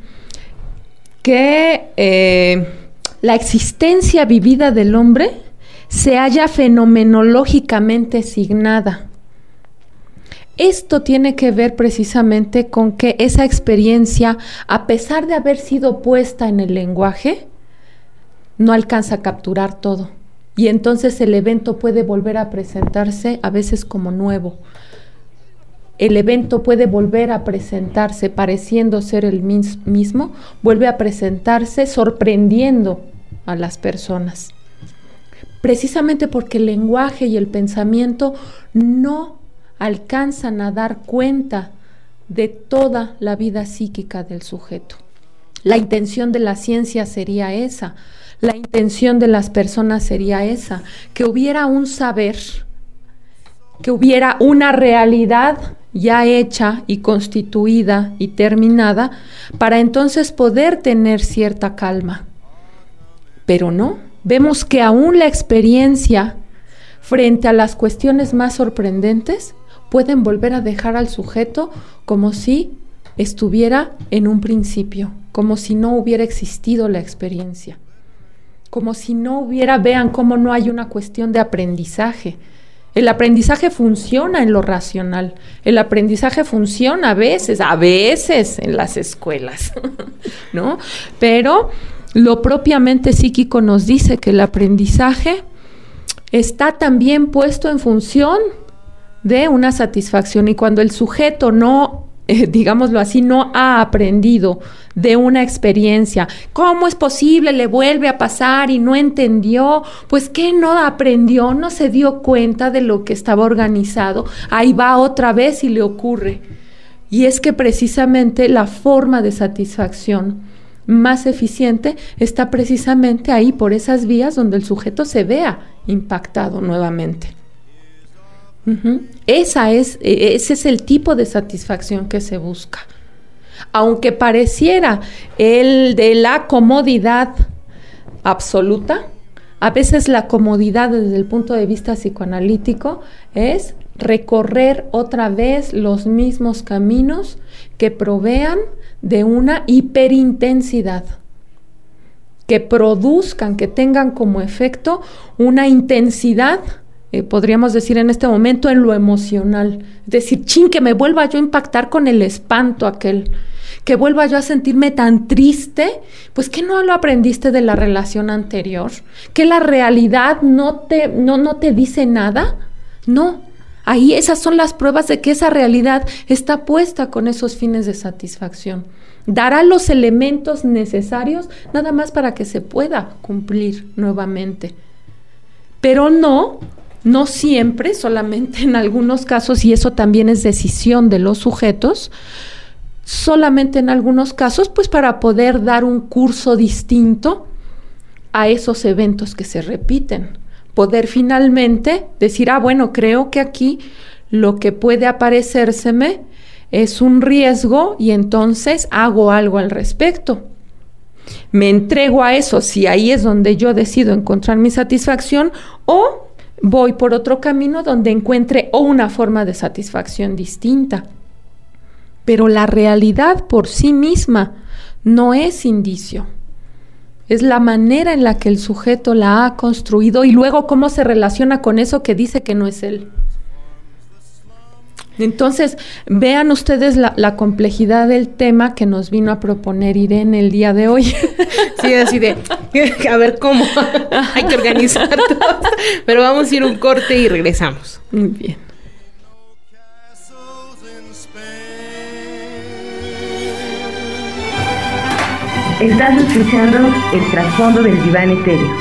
que la existencia vivida del hombre se halla fenomenológicamente signada. Esto tiene que ver precisamente con que esa experiencia, a pesar de haber sido puesta en el lenguaje, no alcanza a capturar todo. Y entonces el evento puede volver a presentarse a veces como nuevo. El evento puede volver a presentarse pareciendo ser el mismo, vuelve a presentarse sorprendiendo a las personas. Precisamente porque el lenguaje y el pensamiento no alcanzan a dar cuenta de toda la vida psíquica del sujeto. La intención de la ciencia sería esa, la intención de las personas sería esa, que hubiera un saber, que hubiera una realidad ya hecha y constituida y terminada, para entonces poder tener cierta calma. Pero no, vemos que aún la experiencia frente a las cuestiones más sorprendentes pueden volver a dejar al sujeto como si estuviera en un principio, como si no hubiera existido la experiencia, como si no hubiera, vean cómo no hay una cuestión de aprendizaje. El aprendizaje funciona en lo racional, el aprendizaje funciona a veces en las escuelas, ¿no? Pero lo propiamente psíquico nos dice que el aprendizaje está también puesto en función de una satisfacción, y cuando el sujeto no, digámoslo así, no ha aprendido de una experiencia, ¿cómo es posible? Le vuelve a pasar y no entendió, pues ¿qué no aprendió? No se dio cuenta de lo que estaba organizado, ahí va otra vez y le ocurre. Y es que precisamente la forma de satisfacción más eficiente está precisamente ahí, por esas vías donde el sujeto se vea impactado nuevamente. Ese es el tipo de satisfacción que se busca. Aunque pareciera el de la comodidad absoluta, a veces la comodidad desde el punto de vista psicoanalítico es recorrer otra vez los mismos caminos que provean de una hiperintensidad, que produzcan, que tengan como efecto una intensidad, podríamos decir en este momento, en lo emocional. Es decir, que me vuelva yo a impactar con el espanto aquel, que vuelva yo a sentirme tan triste, pues que no lo aprendiste de la relación anterior, que la realidad no te dice nada. No, ahí esas son las pruebas de que esa realidad está puesta con esos fines de satisfacción. Dará los elementos necesarios nada más para que se pueda cumplir nuevamente. Pero no siempre, solamente en algunos casos, y eso también es decisión de los sujetos, solamente en algunos casos, pues para poder dar un curso distinto a esos eventos que se repiten. Poder finalmente decir, bueno, creo que aquí lo que puede aparecérseme es un riesgo y entonces hago algo al respecto. Me entrego a eso, si ahí es donde yo decido encontrar mi satisfacción, o voy por otro camino donde encuentre una forma de satisfacción distinta. Pero la realidad por sí misma no es indicio. Es la manera en la que el sujeto la ha construido y luego cómo se relaciona con eso que dice que no es él. Entonces, vean ustedes la complejidad del tema que nos vino a proponer Irene el día de hoy. Sí, así de, a ver cómo, hay que organizar todo. Pero vamos a ir un corte y regresamos. Muy bien. Estás escuchando el trasfondo del diván etéreo.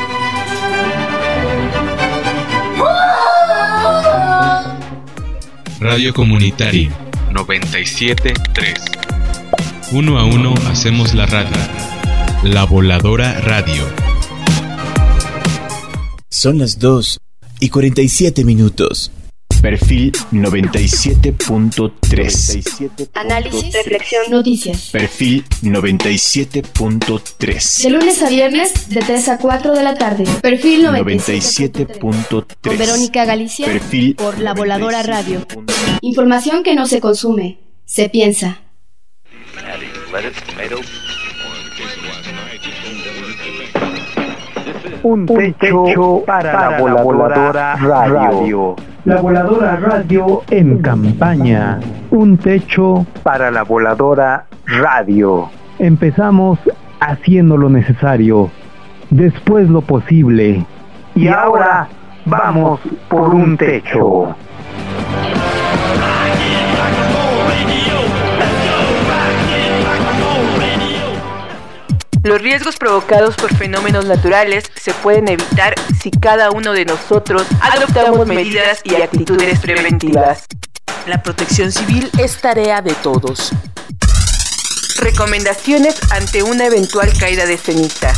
Radio Comunitaria 97.3. Uno a uno hacemos la radio. La Voladora Radio. Son las 2:47. Perfil 97.3. Análisis, reflexión, noticias. Perfil 97.3. De lunes a viernes, de 3 a 4 de la tarde. Perfil 97.3. Con Verónica Galicia. Perfil por La Voladora Radio. Información que no se consume, se piensa. Un techo para la Voladora Radio. La Voladora Radio en campaña. Un techo para la Voladora Radio. Empezamos haciendo lo necesario, después lo posible, y ahora vamos por un techo. Los riesgos provocados por fenómenos naturales se pueden evitar si cada uno de nosotros adoptamos medidas y actitudes preventivas. La protección civil es tarea de todos. Recomendaciones ante una eventual caída de ceniza.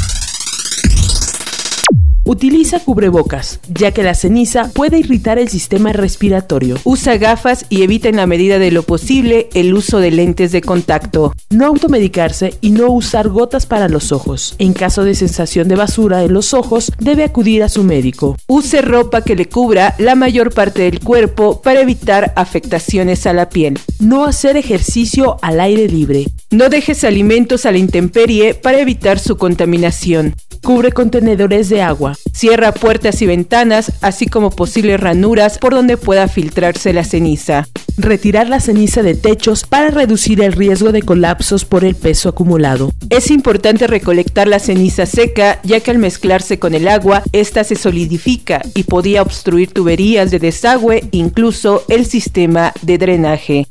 Utiliza cubrebocas, ya que la ceniza puede irritar el sistema respiratorio. Usa gafas y evita en la medida de lo posible el uso de lentes de contacto. No automedicarse y no usar gotas para los ojos. En caso de sensación de basura en los ojos, debe acudir a su médico. Use ropa que le cubra la mayor parte del cuerpo para evitar afectaciones a la piel. No hacer ejercicio al aire libre. No dejes alimentos a la intemperie para evitar su contaminación. Cubre contenedores de agua. Cierra puertas y ventanas, así como posibles ranuras por donde pueda filtrarse la ceniza. Retirar la ceniza de techos para reducir el riesgo de colapsos por el peso acumulado. Es importante recolectar la ceniza seca, ya que al mezclarse con el agua, esta se solidifica y podía obstruir tuberías de desagüe, incluso el sistema de drenaje.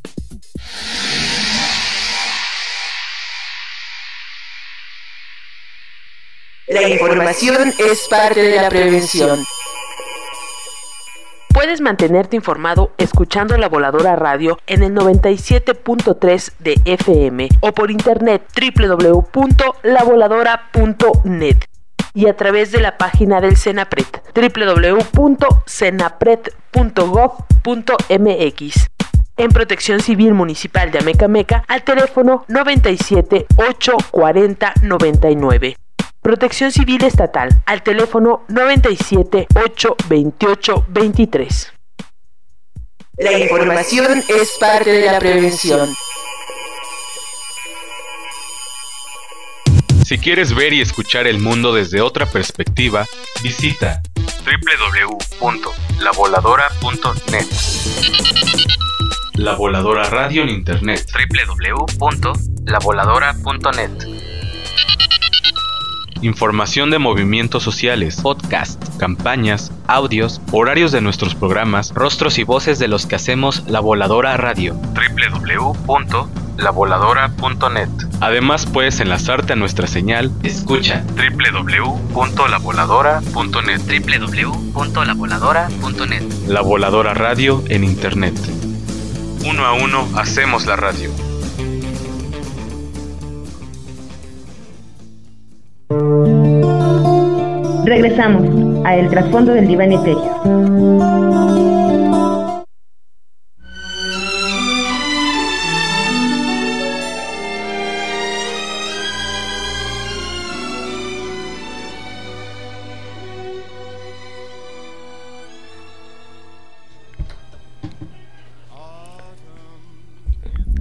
La información es parte de la prevención. Puedes mantenerte informado escuchando La Voladora Radio en el 97.3 de FM o por internet www.lavoladora.net y a través de la página del Senapred www.senapred.gov.mx. En Protección Civil Municipal de Amecameca al teléfono 97 840 99. Protección Civil Estatal al teléfono 97 828 23. La información es parte de la prevención. Si quieres ver y escuchar el mundo desde otra perspectiva, visita www.lavoladora.net. La Voladora Radio en Internet. www.lavoladora.net. Información de movimientos sociales, podcast, campañas, audios, horarios de nuestros programas, rostros y voces de los que hacemos La Voladora Radio. www.lavoladora.net. Además puedes enlazarte a nuestra señal Escucha. www.lavoladora.net. www.lavoladora.net. La Voladora Radio en Internet. Uno a uno hacemos la radio. Regresamos a El Trasfondo del Diván Etéreo.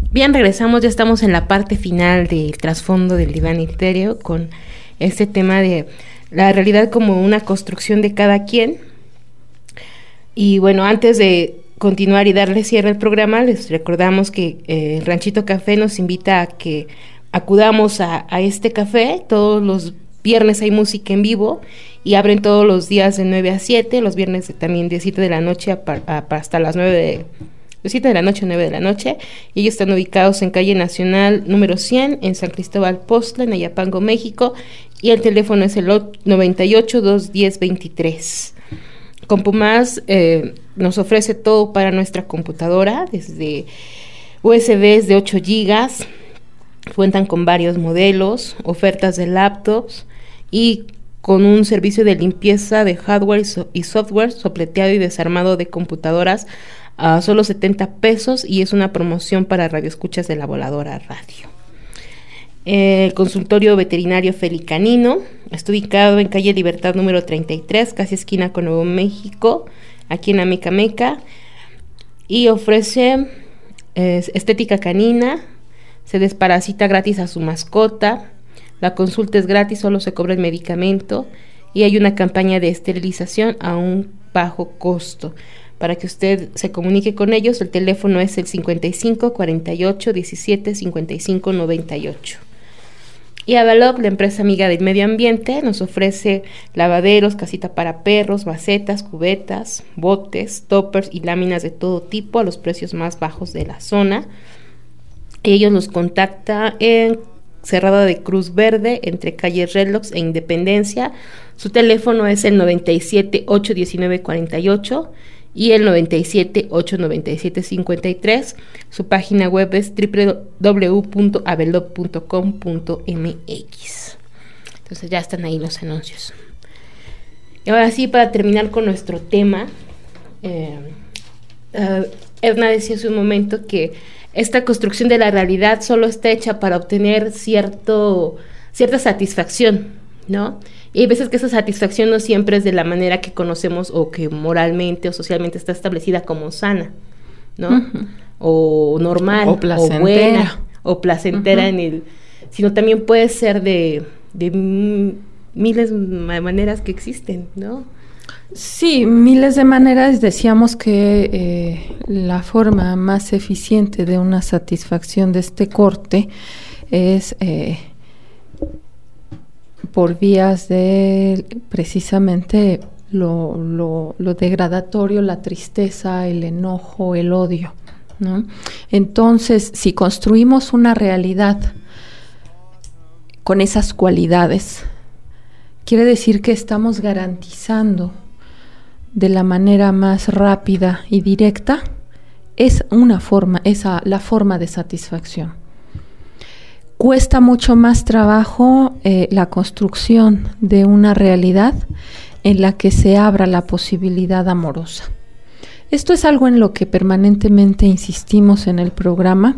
Bien, regresamos, ya estamos en la parte final del trasfondo del diván etéreo con este tema de la realidad como una construcción de cada quien. Y bueno, antes de continuar y darle cierre al programa, les recordamos que el Ranchito Café nos invita a que acudamos a este café. Todos los viernes hay música en vivo y abren todos los días de 9 a 7, los viernes también de 7 de la noche hasta las 9 de 7 de la noche a 9 de la noche, y ellos están ubicados en calle Nacional número 100 en San Cristóbal Postla, en Ayapango, México, y el teléfono es el 98-210-23. Compumás nos ofrece todo para nuestra computadora, desde USBs de 8 GB, cuentan con varios modelos, ofertas de laptops y con un servicio de limpieza de hardware y software, sopleteado y desarmado de computadoras a solo 70 pesos, y es una promoción para radioescuchas de La Voladora Radio. El consultorio veterinario Felicanino está ubicado en calle Libertad número 33, casi esquina con Nuevo México, aquí en Amecameca, y ofrece estética canina, se desparasita gratis a su mascota, la consulta es gratis, solo se cobra el medicamento, y hay una campaña de esterilización a un bajo costo. Para que usted se comunique con ellos, el teléfono es el 55 48 17 55 98. Y Avalok, la empresa amiga del medio ambiente, nos ofrece lavaderos, casita para perros, macetas, cubetas, botes, toppers y láminas de todo tipo a los precios más bajos de la zona. Ellos nos contactan en Cerrada de Cruz Verde, entre calle Redlocks e Independencia. Su teléfono es el 97 819 48 y el 97 897 53. Su página web es www.avelop.com.mx. Entonces ya están ahí los anuncios. Y ahora sí, para terminar con nuestro tema, Edna decía hace un momento que esta construcción de la realidad solo está hecha para obtener cierta satisfacción, ¿no? Y hay veces que esa satisfacción no siempre es de la manera que conocemos o que moralmente o socialmente está establecida como sana, ¿no? Uh-huh. O normal, o buena, o placentera, uh-huh, sino también puede ser de miles de maneras que existen, ¿no? Sí, miles de maneras. Decíamos que la forma más eficiente de una satisfacción de este corte es por vías de precisamente lo degradatorio, la tristeza, el enojo, el odio, ¿no? Entonces, si construimos una realidad con esas cualidades, quiere decir que estamos garantizando de la manera más rápida y directa la forma de satisfacción. Cuesta mucho más trabajo la construcción de una realidad en la que se abra la posibilidad amorosa. Esto es algo en lo que permanentemente insistimos en el programa,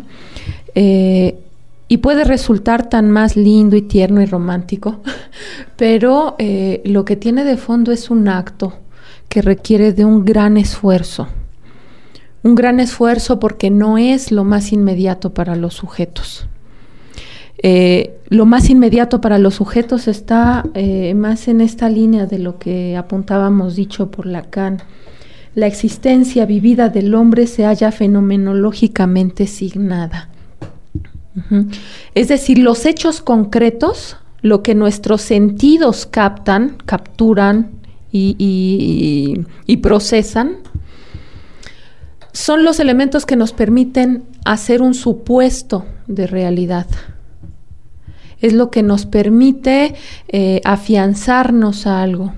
y puede resultar tan más lindo y tierno y romántico, pero lo que tiene de fondo es un acto que requiere de un gran esfuerzo porque no es lo más inmediato para los sujetos. Lo más inmediato para los sujetos está más en esta línea de lo que apuntábamos dicho por Lacan. La existencia vivida del hombre se halla fenomenológicamente signada. Uh-huh. Es decir, los hechos concretos, lo que nuestros sentidos capturan y procesan, son los elementos que nos permiten hacer un supuesto de realidad. Es lo que nos permite afianzarnos a algo.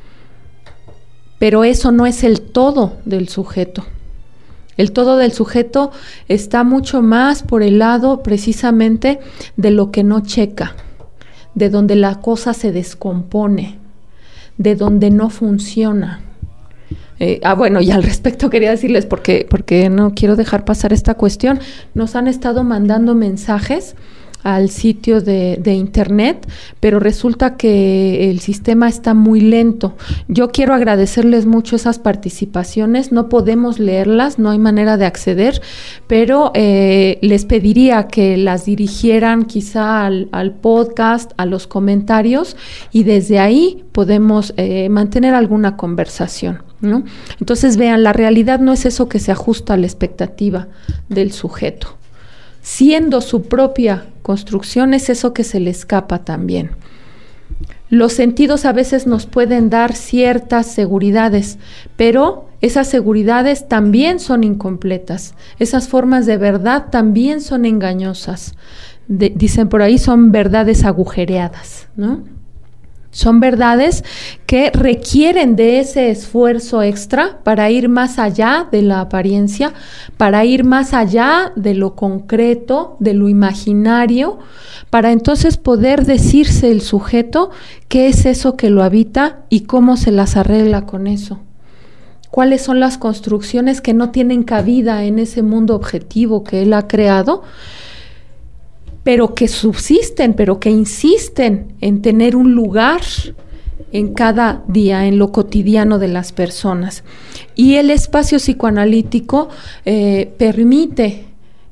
Pero eso no es el todo del sujeto. El todo del sujeto está mucho más por el lado precisamente de lo que no checa, de donde la cosa se descompone, de donde no funciona. Bueno, y al respecto quería decirles, porque no quiero dejar pasar esta cuestión, nos han estado mandando mensajes al sitio de internet, pero resulta que el sistema está muy lento. Yo quiero agradecerles mucho esas participaciones, no podemos leerlas, no hay manera de acceder, pero les pediría que las dirigieran quizá al podcast, a los comentarios, y desde ahí podemos mantener alguna conversación, ¿no? Entonces vean, la realidad no es eso que se ajusta a la expectativa del sujeto. Siendo su propia construcción, es eso que se le escapa también. Los sentidos a veces nos pueden dar ciertas seguridades, pero esas seguridades también son incompletas. Esas formas de verdad también son engañosas. Dicen por ahí, son verdades agujereadas, ¿no? Son verdades que requieren de ese esfuerzo extra para ir más allá de la apariencia, para ir más allá de lo concreto, de lo imaginario, para entonces poder decirse el sujeto qué es eso que lo habita y cómo se las arregla con eso. ¿Cuáles son las construcciones que no tienen cabida en ese mundo objetivo que él ha creado, pero que subsisten, pero que insisten en tener un lugar en cada día, en lo cotidiano de las personas? Y el espacio psicoanalítico permite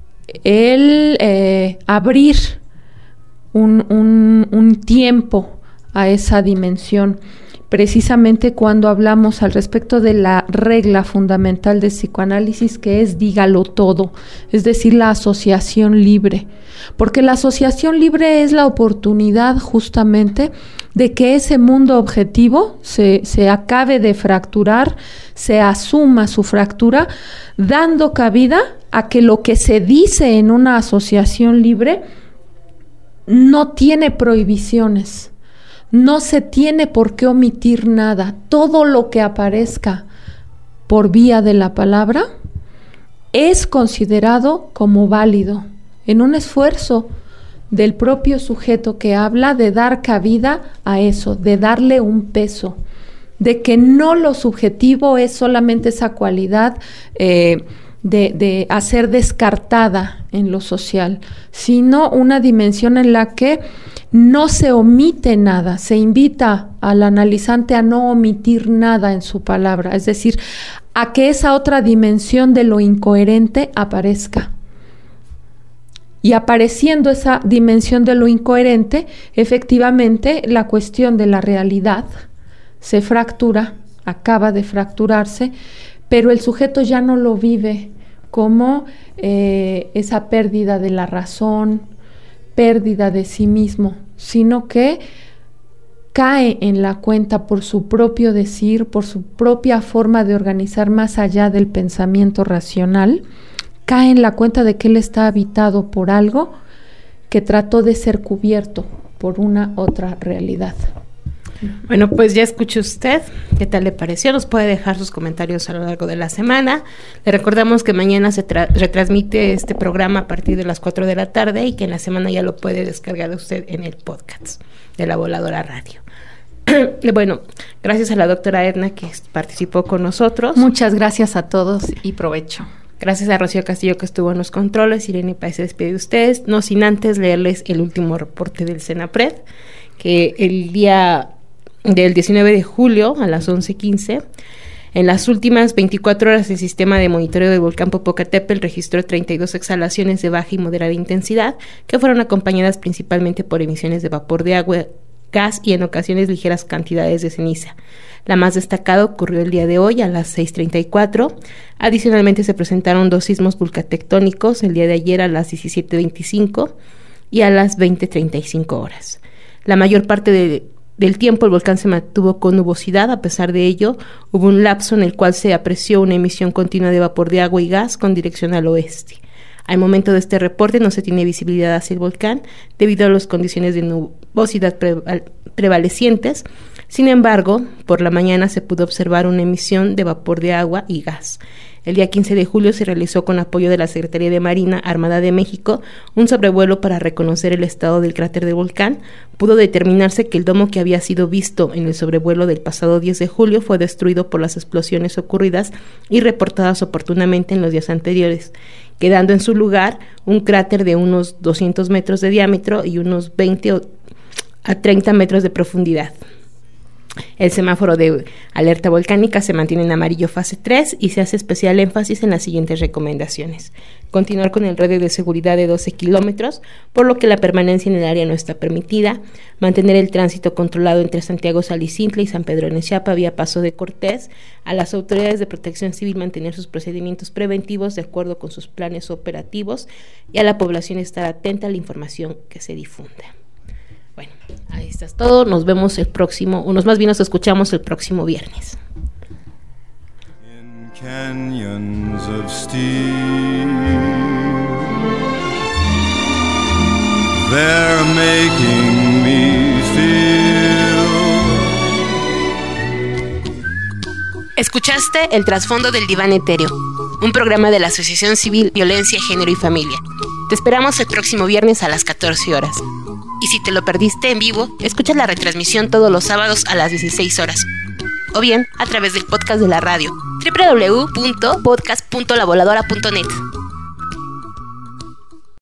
el abrir un tiempo a esa dimensión. Precisamente cuando hablamos al respecto de la regla fundamental de psicoanálisis, que es dígalo todo, es decir, la asociación libre, porque la asociación libre es la oportunidad justamente de que ese mundo objetivo se acabe de fracturar, se asuma su fractura, dando cabida a que lo que se dice en una asociación libre no tiene prohibiciones. No se tiene por qué omitir nada. Todo lo que aparezca por vía de la palabra es considerado como válido, en un esfuerzo del propio sujeto que habla de dar cabida a eso, de darle un peso, de que no lo subjetivo es solamente esa cualidad de hacer descartada en lo social, sino una dimensión en la que no se omite nada, se invita al analizante a no omitir nada en su palabra, es decir, a que esa otra dimensión de lo incoherente aparezca. Y apareciendo esa dimensión de lo incoherente, efectivamente la cuestión de la realidad se fractura, acaba de fracturarse, pero el sujeto ya no lo vive como esa pérdida de la razón, pérdida de sí mismo, sino que cae en la cuenta por su propio decir, por su propia forma de organizar más allá del pensamiento racional, cae en la cuenta de que él está habitado por algo que trató de ser cubierto por una otra realidad. Bueno, pues ya escuchó usted, ¿qué tal le pareció? Nos puede dejar sus comentarios a lo largo de la semana. Le recordamos que mañana se retransmite este programa a partir de las 4 de la tarde y que en la semana ya lo puede descargar usted en el podcast de La Voladora Radio. Bueno, gracias a la doctora Edna que participó con nosotros. Muchas gracias a todos y provecho. Gracias a Rocío Castillo que estuvo en los controles. Irene Páez se despide de ustedes, no sin antes leerles el último reporte del CENAPRED, que el día del 19 de julio a las 11:15, en las últimas 24 horas el sistema de monitoreo del volcán Popocatépetl registró 32 exhalaciones de baja y moderada intensidad, que fueron acompañadas principalmente por emisiones de vapor de agua, gas y en ocasiones ligeras cantidades de ceniza. La más destacada ocurrió el día de hoy a las 6:34. Adicionalmente se presentaron 2 sismos vulcatectónicos el día de ayer a las 17:25 y a las 20:35 horas. La mayor parte del tiempo el volcán se mantuvo con nubosidad. A pesar de ello, hubo un lapso en el cual se apreció una emisión continua de vapor de agua y gas con dirección al oeste. Al momento de este reporte no se tiene visibilidad hacia el volcán debido a las condiciones de nubosidad prevalecientes. Sin embargo, por la mañana se pudo observar una emisión de vapor de agua y gas. El día 15 de julio se realizó con apoyo de la Secretaría de Marina Armada de México un sobrevuelo para reconocer el estado del cráter del volcán. Pudo determinarse que el domo que había sido visto en el sobrevuelo del pasado 10 de julio fue destruido por las explosiones ocurridas y reportadas oportunamente en los días anteriores. quedando en su lugar un cráter de unos 200 metros de diámetro y unos 20 a 30 metros de profundidad. El semáforo de alerta volcánica se mantiene en amarillo fase 3 y se hace especial énfasis en las siguientes recomendaciones. Continuar con el radio de seguridad de 12 kilómetros, por lo que la permanencia en el área no está permitida. Mantener el tránsito controlado entre Santiago Salicintle y San Pedro Nechiapa vía Paso de Cortés. A las autoridades de protección civil mantener sus procedimientos preventivos de acuerdo con sus planes operativos y a la población estar atenta a la información que se difunda. Bueno, ahí está todo. Nos vemos nos escuchamos el próximo viernes. In canyons of steel, they're making me feel. Escuchaste El Trasfondo del Diván Etéreo, un programa de la Asociación Civil Violencia, Género y Familia. Te esperamos el próximo viernes a las 14 horas. Y si te lo perdiste en vivo, escucha la retransmisión todos los sábados a las 16 horas. O bien, a través del podcast de la radio, www.podcast.lavoladora.net.